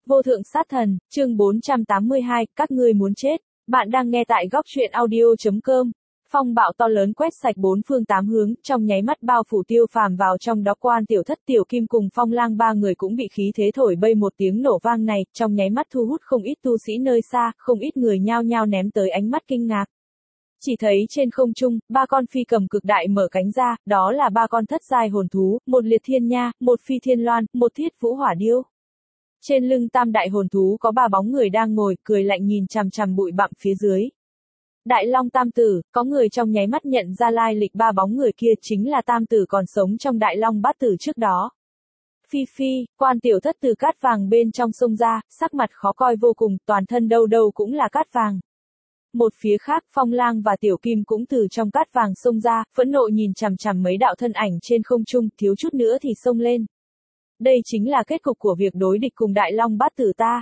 Vô thượng sát thần, chương 482, các ngươi muốn chết. Bạn đang nghe tại góc truyện audio.com. Phong bạo to lớn quét sạch bốn phương tám hướng, trong nháy mắt bao phủ Tiêu Phàm vào trong đó. Quan Tiểu Thất, Tiểu Kim cùng Phong Lang ba người cũng bị khí thế thổi bay. Một tiếng nổ vang này, trong nháy mắt thu hút không ít tu sĩ nơi xa, không ít người nhao nhao ném tới ánh mắt kinh ngạc. Chỉ thấy trên không trung, ba con phi cầm cực đại mở cánh ra, đó là ba con thất giai hồn thú, một liệt thiên nha, một phi thiên loan, một thiết vũ hỏa điêu. Trên lưng tam đại hồn thú có ba bóng người đang ngồi, cười lạnh nhìn chằm chằm bụi bặm phía dưới. Đại Long Tam Tử, có người trong nháy mắt nhận ra lai lịch ba bóng người kia chính là Tam Tử còn sống trong Đại Long Bát Tử trước đó. Phi Phi, Quan Tiểu Thất từ cát vàng bên trong sông ra, sắc mặt khó coi vô cùng, toàn thân đâu đâu cũng là cát vàng. Một phía khác, Phong Lang và Tiểu Kim cũng từ trong cát vàng xông ra, phẫn nộ nhìn chằm chằm mấy đạo thân ảnh trên không trung, thiếu chút nữa thì xông lên. Đây chính là kết cục của việc đối địch cùng Đại Long Bát Tử ta.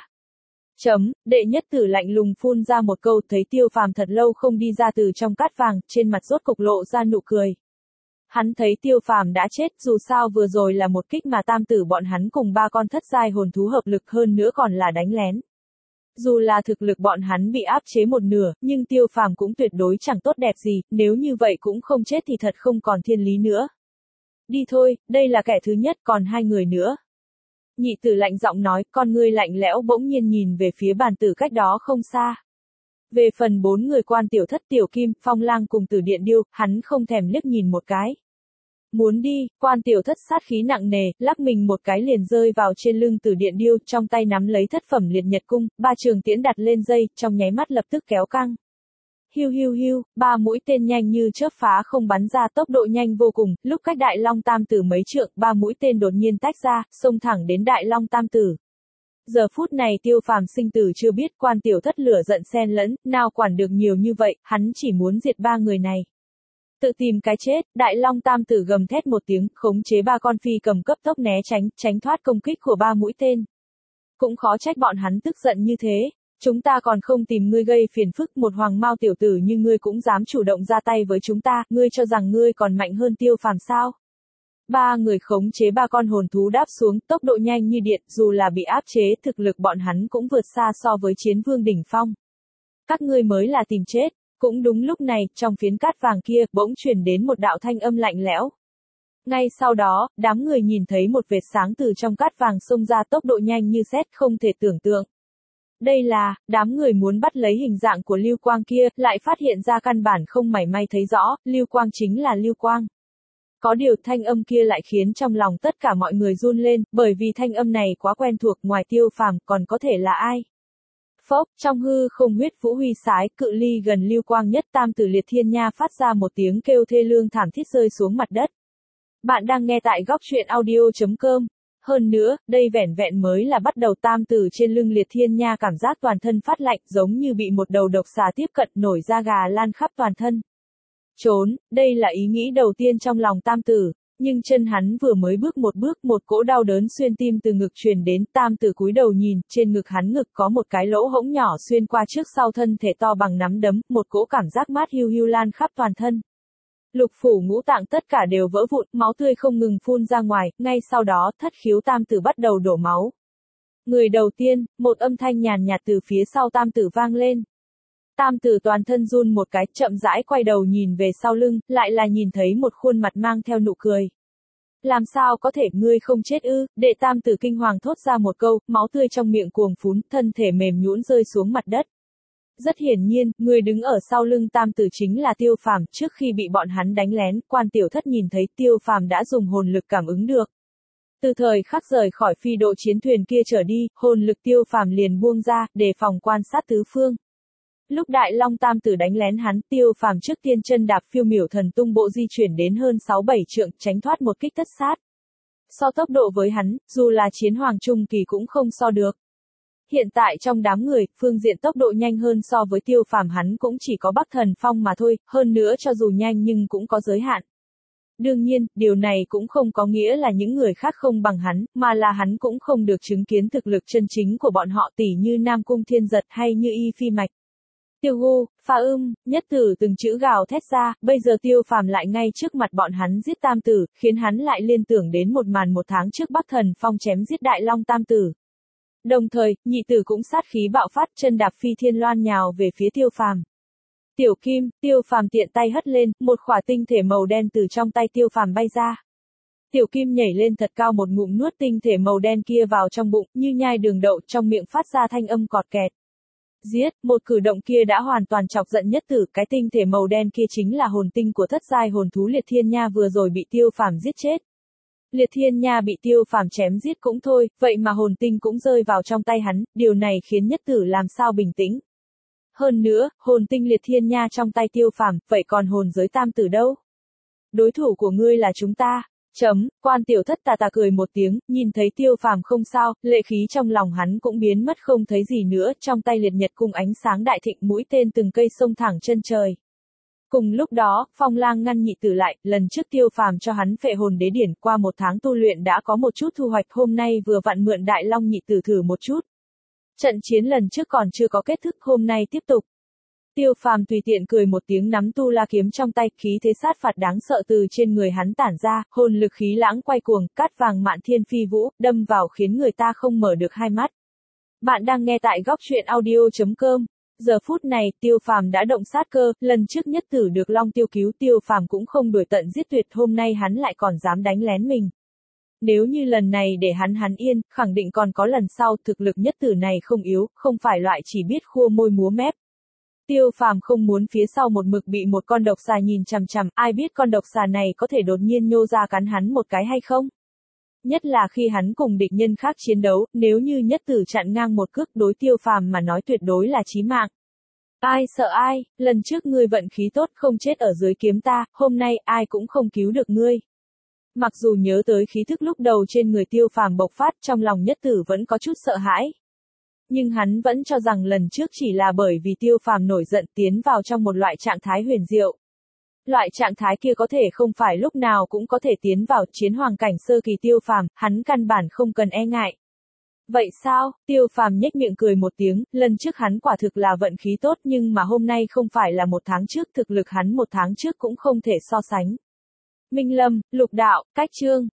Đệ nhất tử lạnh lùng phun ra một câu, thấy Tiêu Phàm thật lâu không đi ra từ trong cát vàng, trên mặt rốt cục lộ ra nụ cười. Hắn thấy Tiêu Phàm đã chết, dù sao vừa rồi là một kích mà Tam Tử bọn hắn cùng ba con thất giai hồn thú hợp lực, hơn nữa còn là đánh lén. Dù là thực lực bọn hắn bị áp chế một nửa, nhưng Tiêu Phàm cũng tuyệt đối chẳng tốt đẹp gì, nếu như vậy cũng không chết thì thật không còn thiên lý nữa. Đi thôi, đây là kẻ thứ nhất, còn hai người nữa. Nhị tử lạnh giọng nói, con ngươi lạnh lẽo bỗng nhiên nhìn về phía bàn tử cách đó không xa. Về phần bốn người Quan Tiểu Thất, Tiểu Kim, Phong Lang cùng Tử Điện Điêu, hắn không thèm liếc nhìn một cái. Muốn đi, Quan Tiểu Thất sát khí nặng nề, lắc mình một cái liền rơi vào trên lưng Tử Điện Điêu, trong tay nắm lấy thất phẩm liệt nhật cung, ba trường tiễn đặt lên dây, trong nháy mắt lập tức kéo căng. Hiu hiu hiu, ba mũi tên nhanh như chớp phá không bắn ra, tốc độ nhanh vô cùng, lúc cách Đại Long Tam Tử mấy trượng, ba mũi tên đột nhiên tách ra, xông thẳng đến Đại Long Tam Tử. Giờ phút này Tiêu Phàm sinh tử chưa biết, Quan Tiểu Thất lửa giận xen lẫn, nào quản được nhiều như vậy, hắn chỉ muốn diệt ba người này. Tự tìm cái chết, Đại Long Tam Tử gầm thét một tiếng, khống chế ba con phi cầm cấp tốc né tránh thoát công kích của ba mũi tên. Cũng khó trách bọn hắn tức giận như thế. Chúng ta còn không tìm ngươi gây phiền phức, một hoàng mao tiểu tử như ngươi cũng dám chủ động ra tay với chúng ta, ngươi cho rằng ngươi còn mạnh hơn Tiêu Phàm sao? Ba người khống chế ba con hồn thú đáp xuống, tốc độ nhanh như điện, dù là bị áp chế, thực lực bọn hắn cũng vượt xa so với chiến vương đỉnh phong. Các ngươi mới là tìm chết. Cũng đúng lúc này, trong phiến cát vàng kia, bỗng truyền đến một đạo thanh âm lạnh lẽo. Ngay sau đó, đám người nhìn thấy một vệt sáng từ trong cát vàng xông ra, tốc độ nhanh như sét, không thể tưởng tượng. Đây là, đám người muốn bắt lấy hình dạng của lưu quang kia, lại phát hiện ra căn bản không mảy may thấy rõ, lưu quang chính là lưu quang. Có điều thanh âm kia lại khiến trong lòng tất cả mọi người run lên, bởi vì thanh âm này quá quen thuộc, ngoài Tiêu Phàm, còn có thể là ai? Phốc, trong hư không huyết vũ huy sái, cự ly gần lưu quang nhất Tam Tử liệt thiên nha phát ra một tiếng kêu thê lương thảm thiết rơi xuống mặt đất. Bạn đang nghe tại góc truyện audio.com. Hơn nữa, đây vẻn vẹn mới là bắt đầu. Tam Tử trên lưng liệt thiên nha cảm giác toàn thân phát lạnh, giống như bị một đầu độc xà tiếp cận, nổi da gà lan khắp toàn thân. Trốn, đây là ý nghĩ đầu tiên trong lòng Tam Tử, nhưng chân hắn vừa mới bước, một cỗ đau đớn xuyên tim từ ngực truyền đến. Tam Tử cúi đầu nhìn, trên ngực hắn ngực có một cái lỗ hổng nhỏ xuyên qua trước sau thân thể to bằng nắm đấm, một cỗ cảm giác mát hiu hiu lan khắp toàn thân. Lục phủ ngũ tạng tất cả đều vỡ vụn, máu tươi không ngừng phun ra ngoài, ngay sau đó, thất khiếu Tam Tử bắt đầu đổ máu. Người đầu tiên, một âm thanh nhàn nhạt từ phía sau Tam Tử vang lên. Tam Tử toàn thân run một cái, chậm rãi quay đầu nhìn về sau lưng, lại là nhìn thấy một khuôn mặt mang theo nụ cười. Làm sao có thể, ngươi không chết ư? Đệ Tam Tử kinh hoàng thốt ra một câu, máu tươi trong miệng cuồng phún, thân thể mềm nhũn rơi xuống mặt đất. Rất hiển nhiên, người đứng ở sau lưng Tam Tử chính là Tiêu Phàm. Trước khi bị bọn hắn đánh lén, Quan Tiểu Thất nhìn thấy Tiêu Phàm đã dùng hồn lực cảm ứng được. Từ thời khắc rời khỏi phi độ chiến thuyền kia trở đi, hồn lực Tiêu Phàm liền buông ra, đề phòng quan sát tứ phương. Lúc Đại Long Tam Tử đánh lén hắn, Tiêu Phàm trước tiên chân đạp phiêu miểu thần tung bộ di chuyển đến hơn 6-7 trượng, tránh thoát một kích tất sát. So tốc độ với hắn, dù là chiến hoàng trung kỳ cũng không so được. Hiện tại trong đám người, phương diện tốc độ nhanh hơn so với Tiêu Phàm hắn cũng chỉ có Bắc Thần Phong mà thôi, hơn nữa cho dù nhanh nhưng cũng có giới hạn. Đương nhiên, điều này cũng không có nghĩa là những người khác không bằng hắn, mà là hắn cũng không được chứng kiến thực lực chân chính của bọn họ, tỉ như Nam Cung Thiên Giật hay như Y Phi Mạch. Tiêu gu, pha nhất tử từng chữ gào thét ra, bây giờ Tiêu Phàm lại ngay trước mặt bọn hắn giết Tam Tử, khiến hắn lại liên tưởng đến một màn một tháng trước Bắc Thần Phong chém giết Đại Long Tam Tử. Đồng thời, nhị tử cũng sát khí bạo phát, chân đạp phi thiên loan nhào về phía Tiêu Phàm. Tiểu Kim, Tiêu Phàm tiện tay hất lên, một khỏa tinh thể màu đen từ trong tay Tiêu Phàm bay ra. Tiểu Kim nhảy lên thật cao, một ngụm nuốt tinh thể màu đen kia vào trong bụng, như nhai đường đậu, trong miệng phát ra thanh âm cọt kẹt. Giết, một cử động kia đã hoàn toàn chọc giận nhất tử, cái tinh thể màu đen kia chính là hồn tinh của thất giai hồn thú Liệt Thiên Nha vừa rồi bị Tiêu Phàm giết chết. Liệt Thiên Nha bị Tiêu Phàm chém giết cũng thôi, vậy mà hồn tinh cũng rơi vào trong tay hắn, điều này khiến nhất tử làm sao bình tĩnh. Hơn nữa, hồn tinh Liệt Thiên Nha trong tay Tiêu Phàm, vậy còn hồn giới tam tử đâu? Đối thủ của ngươi là chúng ta. Quan tiểu thất tà tà cười một tiếng, nhìn thấy Tiêu Phàm không sao, lệ khí trong lòng hắn cũng biến mất không thấy gì nữa, trong tay liệt nhật cung ánh sáng đại thịnh, mũi tên từng cây xông thẳng chân trời. Cùng lúc đó, Phong Lang ngăn nhị tử lại, lần trước Tiêu Phàm cho hắn phệ hồn đế điển, qua một tháng tu luyện đã có một chút thu hoạch, hôm nay vừa vặn mượn Đại Long nhị tử thử một chút. Trận chiến lần trước còn chưa có kết thúc, hôm nay tiếp tục. Tiêu Phàm tùy tiện cười một tiếng, nắm tu la kiếm trong tay, khí thế sát phạt đáng sợ từ trên người hắn tản ra, hồn lực khí lãng quay cuồng, cát vàng mạn thiên phi vũ, đâm vào khiến người ta không mở được hai mắt. Bạn đang nghe tại góc truyện audio.com. Giờ phút này, Tiêu Phàm đã động sát cơ, lần trước nhất tử được Long Tiêu cứu, Tiêu Phàm cũng không đuổi tận giết tuyệt, hôm nay hắn lại còn dám đánh lén mình. Nếu như lần này để hắn yên, khẳng định còn có lần sau, thực lực nhất tử này không yếu, không phải loại chỉ biết khua môi múa mép. Tiêu Phàm không muốn phía sau một mực bị một con độc xà nhìn chằm chằm, ai biết con độc xà này có thể đột nhiên nhô ra cắn hắn một cái hay không? Nhất là khi hắn cùng địch nhân khác chiến đấu, nếu như nhất tử chặn ngang một cước, đối Tiêu Phàm mà nói tuyệt đối là chí mạng. Ai sợ ai, lần trước ngươi vận khí tốt không chết ở dưới kiếm ta, hôm nay ai cũng không cứu được ngươi. Mặc dù nhớ tới khí thức lúc đầu trên người Tiêu Phàm bộc phát, trong lòng nhất tử vẫn có chút sợ hãi. Nhưng hắn vẫn cho rằng lần trước chỉ là bởi vì Tiêu Phàm nổi giận tiến vào trong một loại trạng thái huyền diệu. Loại trạng thái kia có thể không phải lúc nào cũng có thể tiến vào chiến hoàng cảnh sơ kỳ Tiêu Phàm, hắn căn bản không cần e ngại. Vậy sao? Tiêu Phàm nhếch miệng cười một tiếng, lần trước hắn quả thực là vận khí tốt nhưng mà hôm nay không phải là một tháng trước, thực lực hắn một tháng trước cũng không thể so sánh. Minh Lâm, Lục Đạo, Cách Chương.